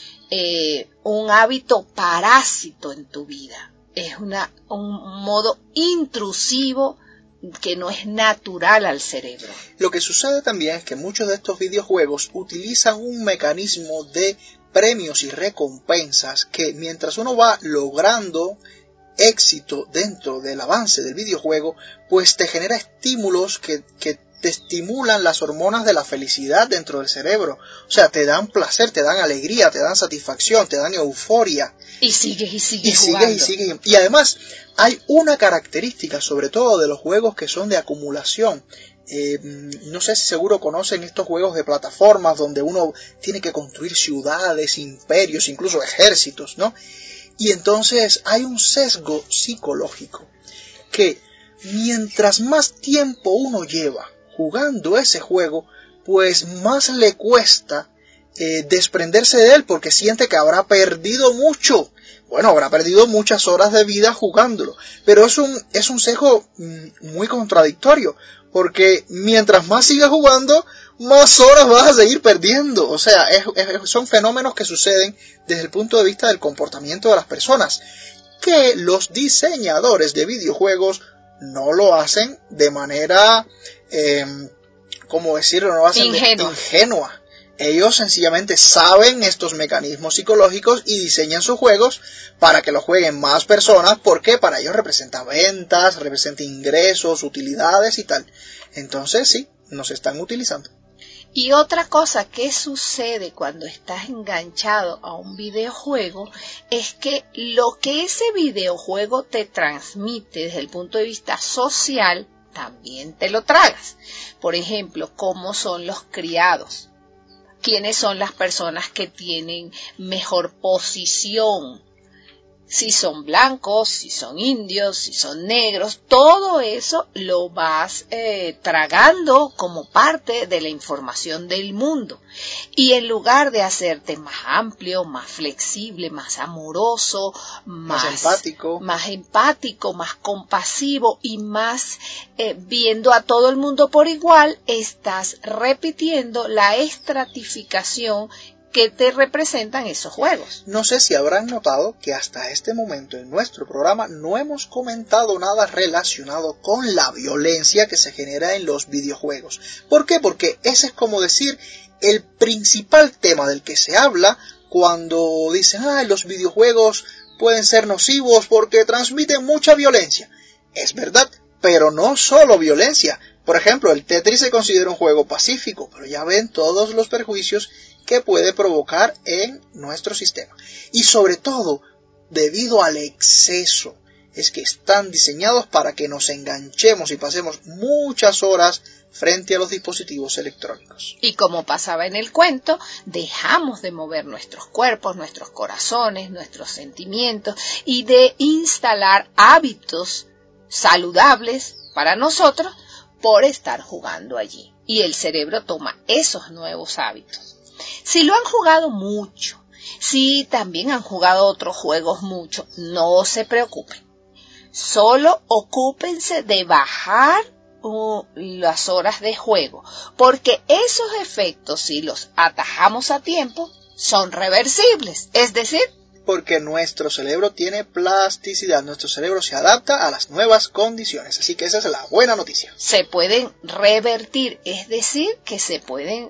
un hábito parásito en tu vida. Es un modo intrusivo que no es natural al cerebro. Lo que sucede también es que muchos de estos videojuegos utilizan un mecanismo de premios y recompensas que mientras uno va logrando éxito dentro del avance del videojuego, pues te genera estímulos que te estimulan las hormonas de la felicidad dentro del cerebro. O sea, te dan placer, te dan alegría, te dan satisfacción, te dan euforia. Y sigues jugando. Y además, hay una característica, sobre todo de los juegos que son de acumulación. No sé si seguro conocen estos juegos de plataformas donde uno tiene que construir ciudades, imperios, incluso ejércitos, ¿no? Y entonces hay un sesgo psicológico que mientras más tiempo uno lleva jugando ese juego, pues más le cuesta desprenderse de él porque siente que habrá perdido mucho. Bueno, habrá perdido muchas horas de vida jugándolo, pero es un sesgo muy contradictorio porque mientras más sigas jugando, más horas vas a seguir perdiendo. O sea, son fenómenos que suceden desde el punto de vista del comportamiento de las personas, que los diseñadores de videojuegos no lo hacen de manera, ¿cómo decirlo? No lo hacen ingenua. Ellos sencillamente saben estos mecanismos psicológicos y diseñan sus juegos para que los jueguen más personas, porque para ellos representa ventas, representa ingresos, utilidades y tal. Entonces sí, nos están utilizando. Y otra cosa que sucede cuando estás enganchado a un videojuego es que lo que ese videojuego te transmite desde el punto de vista social, también te lo tragas. Por ejemplo, cómo son los criados, quiénes son las personas que tienen mejor posición, si son blancos, si son indios, si son negros, todo eso lo vas tragando como parte de la información del mundo. Y en lugar de hacerte más amplio, más flexible, más amoroso, más empático, más compasivo y más viendo a todo el mundo por igual, estás repitiendo la estratificación que te representan esos juegos. No sé si habrán notado que hasta este momento en nuestro programa no hemos comentado nada relacionado con la violencia que se genera en los videojuegos. ¿Por qué? Porque ese es, como decir, el principal tema del que se habla cuando dicen, los videojuegos pueden ser nocivos porque transmiten mucha violencia. Es verdad, pero no solo violencia. Por ejemplo, el Tetris se considera un juego pacífico, pero ya ven todos los perjuicios que puede provocar en nuestro sistema. Y sobre todo, debido al exceso, es que están diseñados para que nos enganchemos y pasemos muchas horas frente a los dispositivos electrónicos. Y como pasaba en el cuento, dejamos de mover nuestros cuerpos, nuestros corazones, nuestros sentimientos y de instalar hábitos saludables para nosotros por estar jugando allí. Y el cerebro toma esos nuevos hábitos. Si lo han jugado mucho, si también han jugado otros juegos mucho, no se preocupen. Solo ocúpense de bajar las horas de juego, porque esos efectos, si los atajamos a tiempo, son reversibles. Es decir, porque nuestro cerebro tiene plasticidad, nuestro cerebro se adapta a las nuevas condiciones, así que esa es la buena noticia. Se pueden revertir, es decir, que se pueden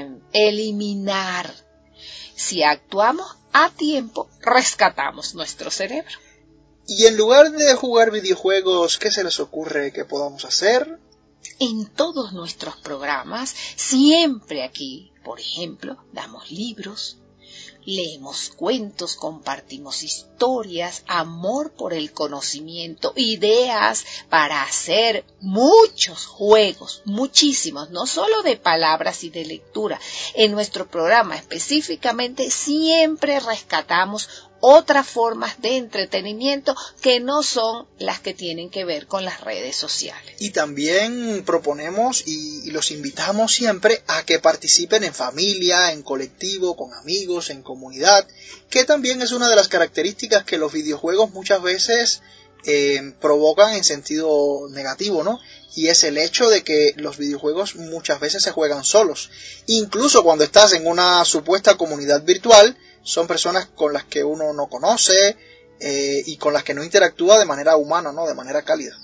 eliminar. Si actuamos a tiempo, rescatamos nuestro cerebro. Y en lugar de jugar videojuegos, ¿qué se les ocurre que podamos hacer? En todos nuestros programas, siempre aquí, por ejemplo, damos libros, leemos cuentos, compartimos historias, amor por el conocimiento, ideas para hacer muchos juegos, muchísimos, no solo de palabras y de lectura. En nuestro programa específicamente siempre rescatamos otras formas de entretenimiento que no son las que tienen que ver con las redes sociales. Y también proponemos y los invitamos siempre a que participen en familia, en colectivo, con amigos, en comunidad, que también es una de las características que los videojuegos muchas veces provocan en sentido negativo, ¿no? Y es el hecho de que los videojuegos muchas veces se juegan solos. Incluso cuando estás en una supuesta comunidad virtual, son personas con las que uno no conoce y con las que no interactúa de manera humana, ¿no? De manera cálida.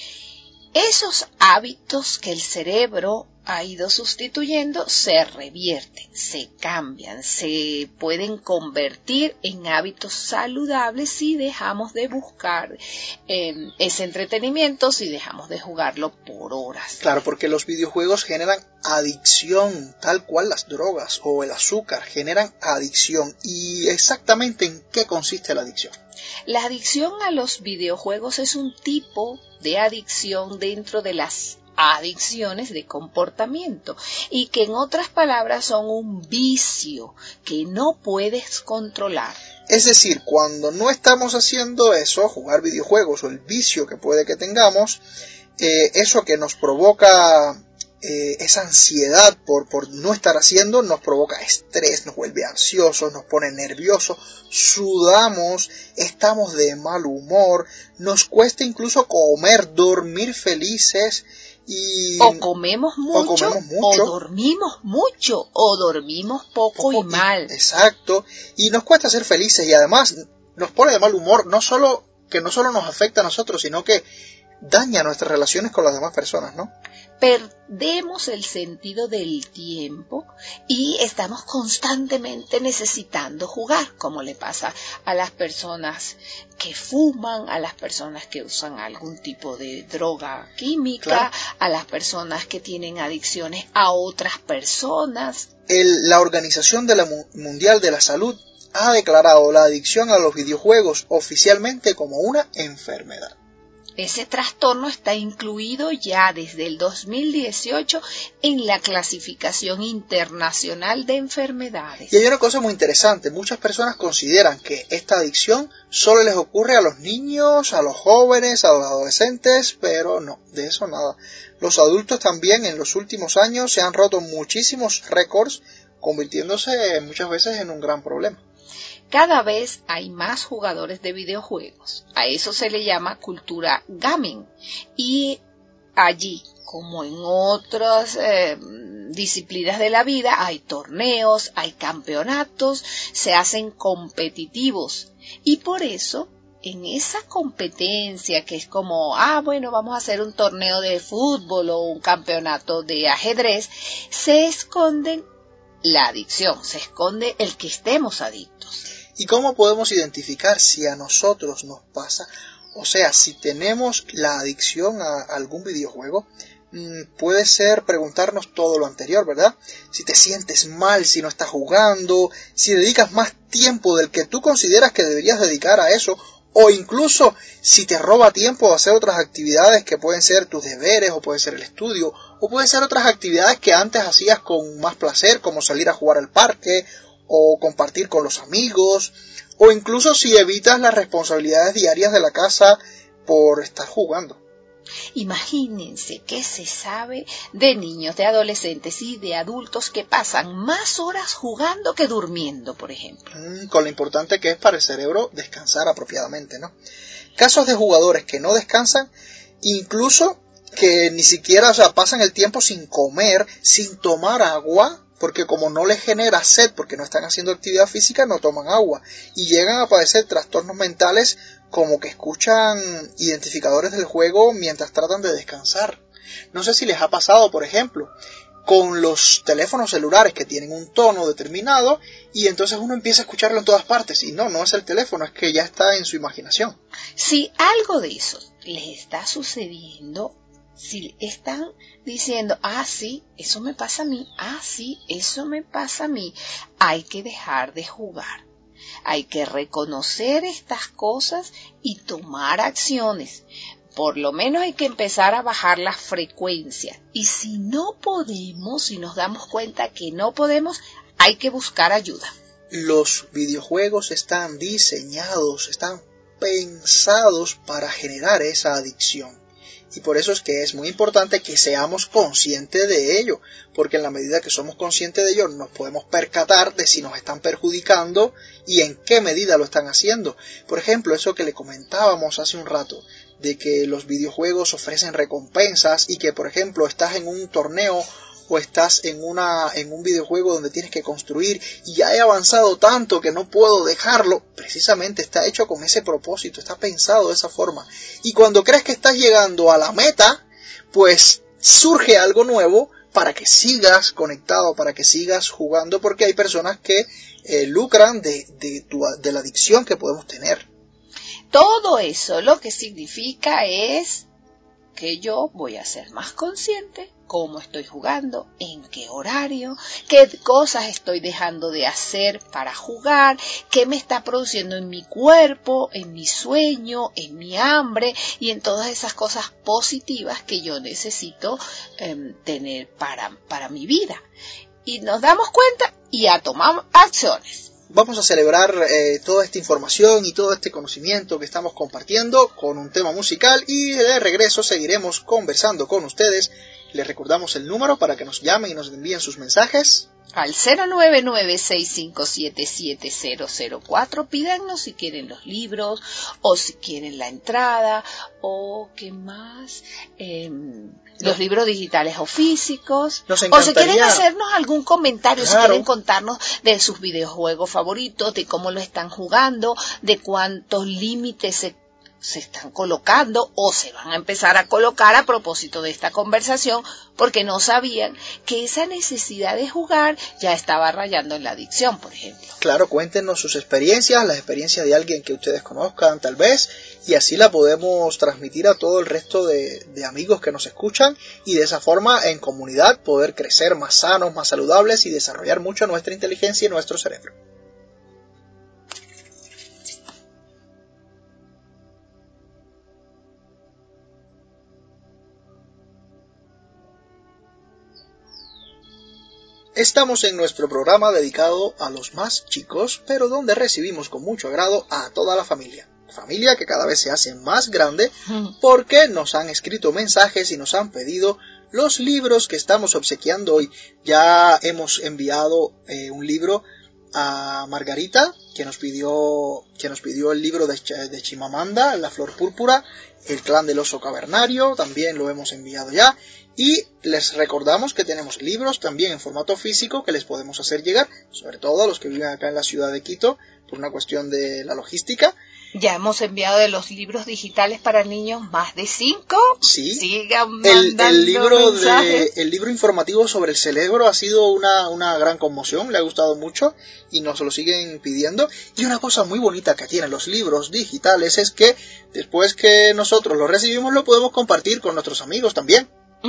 Esos hábitos que el cerebro ha ido sustituyendo se revierten, se cambian, se pueden convertir en hábitos saludables si dejamos de buscar ese entretenimiento, si dejamos de jugarlo por horas. Claro, porque los videojuegos generan adicción, tal cual las drogas o el azúcar generan adicción. ¿Y exactamente en qué consiste la adicción? La adicción a los videojuegos es un tipo de adicción dentro de las adicciones de comportamiento y que en otras palabras son un vicio que no puedes controlar. Es decir, cuando no estamos haciendo eso, jugar videojuegos o el vicio que puede que tengamos, eso que nos provoca esa ansiedad por no estar haciendo, nos provoca estrés, nos vuelve ansiosos, nos pone nerviosos, sudamos, estamos de mal humor, nos cuesta incluso comer, dormir felices. O comemos mucho, o dormimos mucho, o dormimos poco y mal. Exacto, y nos cuesta ser felices y además nos pone de mal humor, no solo nos afecta a nosotros, sino que daña nuestras relaciones con las demás personas, ¿no? Perdemos el sentido del tiempo y estamos constantemente necesitando jugar, como le pasa a las personas que fuman, a las personas que usan algún tipo de droga química, Claro. a las personas que tienen adicciones a otras personas. La Organización Mundial de la Salud ha declarado la adicción a los videojuegos oficialmente como una enfermedad. Ese trastorno está incluido ya desde el 2018 en la clasificación internacional de enfermedades. Y hay una cosa muy interesante, muchas personas consideran que esta adicción solo les ocurre a los niños, a los jóvenes, a los adolescentes, pero no, de eso nada. Los adultos también en los últimos años se han roto muchísimos récords, convirtiéndose muchas veces en un gran problema. Cada vez hay más jugadores de videojuegos. A eso se le llama cultura gaming. Y allí, como en otras disciplinas de la vida, hay torneos, hay campeonatos, se hacen competitivos. Y por eso, en esa competencia que es como, bueno, vamos a hacer un torneo de fútbol o un campeonato de ajedrez, se esconden la adicción, se esconde el que estemos adictos. ¿Y cómo podemos identificar si a nosotros nos pasa? O sea, si tenemos la adicción a algún videojuego, puede ser preguntarnos todo lo anterior, ¿verdad? Si te sientes mal, si no estás jugando, si dedicas más tiempo del que tú consideras que deberías dedicar a eso, o incluso si te roba tiempo a hacer otras actividades que pueden ser tus deberes, o puede ser el estudio, o pueden ser otras actividades que antes hacías con más placer, como salir a jugar al parque, o compartir con los amigos, o incluso si evitas las responsabilidades diarias de la casa por estar jugando. Imagínense que se sabe de niños, de adolescentes y de adultos que pasan más horas jugando que durmiendo, por ejemplo. Con lo importante que es para el cerebro descansar apropiadamente, ¿no? Casos de jugadores que no descansan, incluso que ni siquiera, pasan el tiempo sin comer, sin tomar agua, porque como no les genera sed, porque no están haciendo actividad física, no toman agua, y llegan a padecer trastornos mentales como que escuchan identificadores del juego mientras tratan de descansar. No sé si les ha pasado, por ejemplo, con los teléfonos celulares que tienen un tono determinado y entonces uno empieza a escucharlo en todas partes y no es el teléfono, es que ya está en su imaginación. Si algo de eso les está sucediendo, si están diciendo, sí, eso me pasa a mí, sí, eso me pasa a mí, hay que dejar de jugar. Hay que reconocer estas cosas y tomar acciones. Por lo menos hay que empezar a bajar la frecuencia. Y si no podemos, si nos damos cuenta que no podemos, hay que buscar ayuda. Los videojuegos están diseñados, están pensados para generar esa adicción. Y por eso es que es muy importante que seamos conscientes de ello, porque en la medida que somos conscientes de ello nos podemos percatar de si nos están perjudicando y en qué medida lo están haciendo. Por ejemplo, eso que le comentábamos hace un rato, de que los videojuegos ofrecen recompensas y que, por ejemplo, estás en un torneo o estás en un videojuego donde tienes que construir y ya he avanzado tanto que no puedo dejarlo, precisamente está hecho con ese propósito, está pensado de esa forma. Y cuando crees que estás llegando a la meta, pues surge algo nuevo para que sigas conectado, para que sigas jugando, porque hay personas que lucran de la adicción que podemos tener. Todo eso lo que significa es que yo voy a ser más consciente cómo estoy jugando, en qué horario, qué cosas estoy dejando de hacer para jugar, qué me está produciendo en mi cuerpo, en mi sueño, en mi hambre y en todas esas cosas positivas que yo necesito tener para mi vida. Y nos damos cuenta y ya tomamos acciones. Vamos a celebrar toda esta información y todo este conocimiento que estamos compartiendo con un tema musical y de regreso seguiremos conversando con ustedes. Les recordamos el número para que nos llamen y nos envíen sus mensajes. Al 099-657-7004, pídanos si quieren los libros o si quieren la entrada o qué más, los libros digitales o físicos, o si quieren hacernos algún comentario, claro, si quieren contarnos de sus videojuegos favoritos, de cómo lo están jugando, de cuántos límites se están colocando o se van a empezar a colocar a propósito de esta conversación porque no sabían que esa necesidad de jugar ya estaba rayando en la adicción, por ejemplo. Claro, cuéntenos sus experiencias, las experiencias de alguien que ustedes conozcan tal vez, y así la podemos transmitir a todo el resto de amigos que nos escuchan, y de esa forma en comunidad poder crecer más sanos, más saludables y desarrollar mucho nuestra inteligencia y nuestro cerebro. Estamos en nuestro programa dedicado a los más chicos, pero donde recibimos con mucho agrado a toda la familia. Familia que cada vez se hace más grande porque nos han escrito mensajes y nos han pedido los libros que estamos obsequiando hoy. Ya hemos enviado un libro a Margarita, que nos pidió el libro de Chimamanda, La Flor Púrpura, El Clan del Oso Cavernario, también lo hemos enviado ya. Y les recordamos que tenemos libros también en formato físico que les podemos hacer llegar, sobre todo a los que viven acá en la ciudad de Quito, por una cuestión de la logística. Ya hemos enviado de los libros digitales para niños más de 5. Sí. Sigan mandando el libro informativo sobre el cerebro ha sido una gran conmoción, le ha gustado mucho y nos lo siguen pidiendo. Y una cosa muy bonita que tienen los libros digitales es que después que nosotros lo recibimos lo podemos compartir con nuestros amigos también.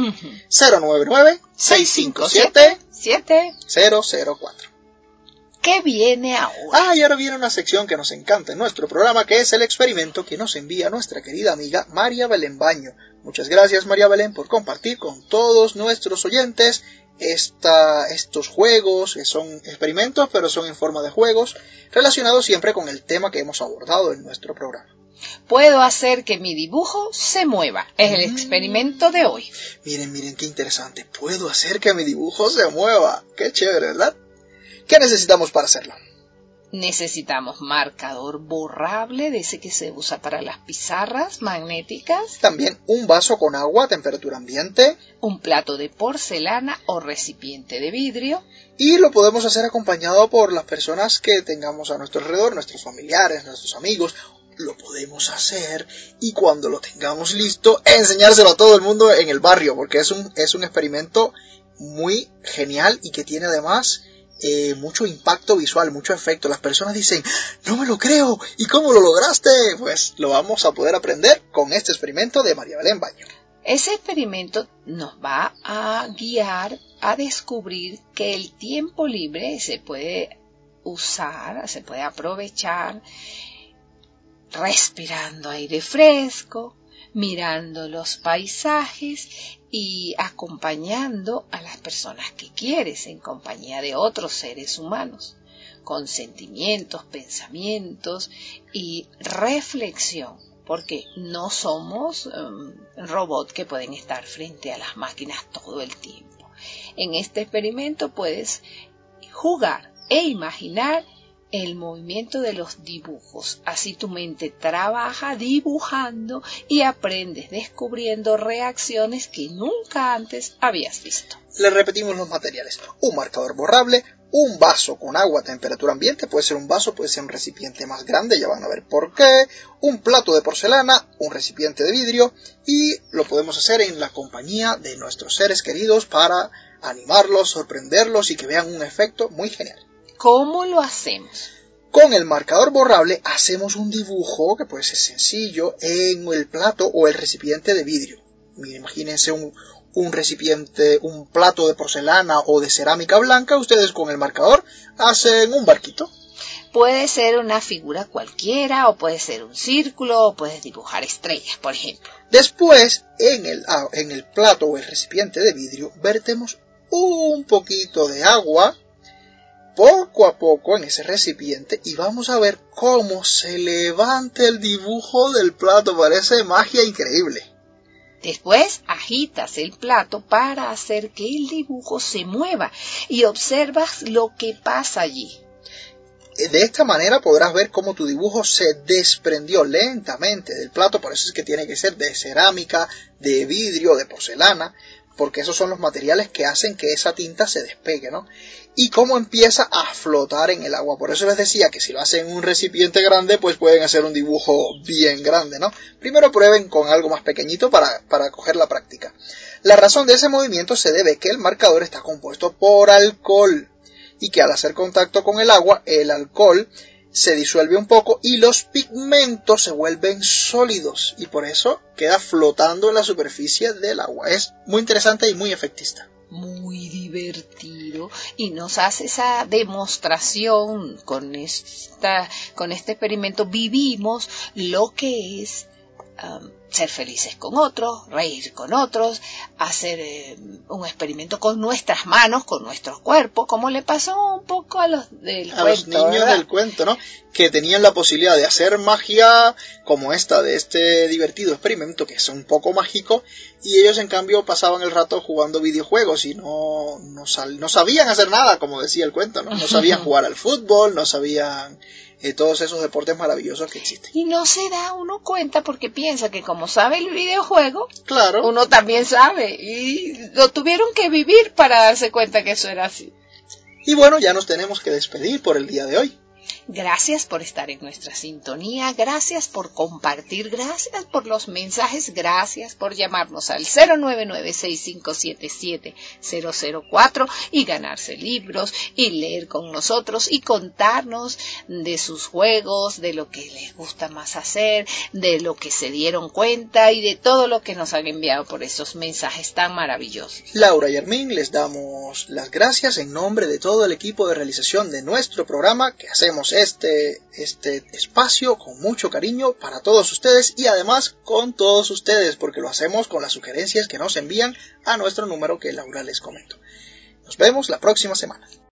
099-657-004. ¿Qué viene ahora? Y ahora viene una sección que nos encanta en nuestro programa, que es el experimento que nos envía nuestra querida amiga María Belén Baño. Muchas gracias, María Belén, por compartir con todos nuestros oyentes estos juegos, que son experimentos, pero son en forma de juegos, relacionados siempre con el tema que hemos abordado en nuestro programa. Puedo hacer que mi dibujo se mueva. Es el experimento de hoy. Miren qué interesante. Puedo hacer que mi dibujo se mueva. Qué chévere, ¿verdad? ¿Qué necesitamos para hacerlo? Necesitamos marcador borrable, de ese que se usa para las pizarras magnéticas. También un vaso con agua a temperatura ambiente. Un plato de porcelana o recipiente de vidrio. Y lo podemos hacer acompañado por las personas que tengamos a nuestro alrededor, nuestros familiares, nuestros amigos. Lo podemos hacer y cuando lo tengamos listo, enseñárselo a todo el mundo en el barrio, porque es un experimento muy genial y que tiene además mucho impacto visual, mucho efecto. Las personas dicen, no me lo creo, ¿y cómo lo lograste? Pues lo vamos a poder aprender con este experimento de María Belén Baño. Ese experimento nos va a guiar a descubrir que el tiempo libre se puede usar, se puede aprovechar respirando aire fresco, mirando los paisajes y acompañando a las personas que quieres en compañía de otros seres humanos, con sentimientos, pensamientos y reflexión, porque no somos robots que pueden estar frente a las máquinas todo el tiempo. En este experimento puedes jugar e imaginar el movimiento de los dibujos. Así tu mente trabaja dibujando y aprendes descubriendo reacciones que nunca antes habías visto. Le repetimos los materiales. Un marcador borrable, un vaso con agua a temperatura ambiente, puede ser un vaso, puede ser un recipiente más grande, ya van a ver por qué, un plato de porcelana, un recipiente de vidrio, y lo podemos hacer en la compañía de nuestros seres queridos para animarlos, sorprenderlos y que vean un efecto muy genial. ¿Cómo lo hacemos? Con el marcador borrable hacemos un dibujo que puede ser sencillo en el plato o el recipiente de vidrio. Imagínense un recipiente, un plato de porcelana o de cerámica blanca. Ustedes con el marcador hacen un barquito. Puede ser una figura cualquiera, o puede ser un círculo, o puedes dibujar estrellas, por ejemplo. Después, en el plato o el recipiente de vidrio, vertemos un poquito de agua poco a poco en ese recipiente y vamos a ver cómo se levanta el dibujo del plato. Parece magia increíble. Después agitas el plato para hacer que el dibujo se mueva y observas lo que pasa allí. De esta manera podrás ver cómo tu dibujo se desprendió lentamente del plato. Por eso es que tiene que ser de cerámica, de vidrio, de porcelana. porque esos son los materiales que hacen que esa tinta se despegue, ¿no? Y cómo empieza a flotar en el agua. Por eso les decía que si lo hacen en un recipiente grande, pues pueden hacer un dibujo bien grande, ¿no? Primero prueben con algo más pequeñito para coger la práctica. La razón de ese movimiento se debe a que el marcador está compuesto por alcohol y que al hacer contacto con el agua, el alcohol se disuelve un poco y los pigmentos se vuelven sólidos y por eso queda flotando en la superficie del agua. Es muy interesante y muy efectista. Muy divertido, y nos hace esa demostración con este experimento. Vivimos lo que es ser felices con otros, reír con otros, hacer un experimento con nuestras manos, con nuestros cuerpos, como le pasó un poco a los niños, ¿verdad?, del cuento, ¿no? Que tenían la posibilidad de hacer magia como esta de este divertido experimento que es un poco mágico, y ellos en cambio pasaban el rato jugando videojuegos y no sabían hacer nada, como decía el cuento, ¿no? No sabían jugar al fútbol, no sabían todos esos deportes maravillosos que existen. Y no se da uno cuenta porque piensa que como sabe el videojuego, claro, uno también sabe, y lo tuvieron que vivir para darse cuenta que eso era así. Y bueno, ya nos tenemos que despedir por el día de hoy. Gracias por estar en nuestra sintonía, gracias por compartir, gracias por los mensajes, gracias por llamarnos al 099-6577-004 y ganarse libros y leer con nosotros y contarnos de sus juegos, de lo que les gusta más hacer, de lo que se dieron cuenta y de todo lo que nos han enviado por esos mensajes tan maravillosos. Laura y Armin, les damos las gracias en nombre de todo el equipo de realización de nuestro programa, que hacemos este espacio con mucho cariño para todos ustedes y además con todos ustedes, porque lo hacemos con las sugerencias que nos envían a nuestro número que Laura les comentó. Nos vemos la próxima semana.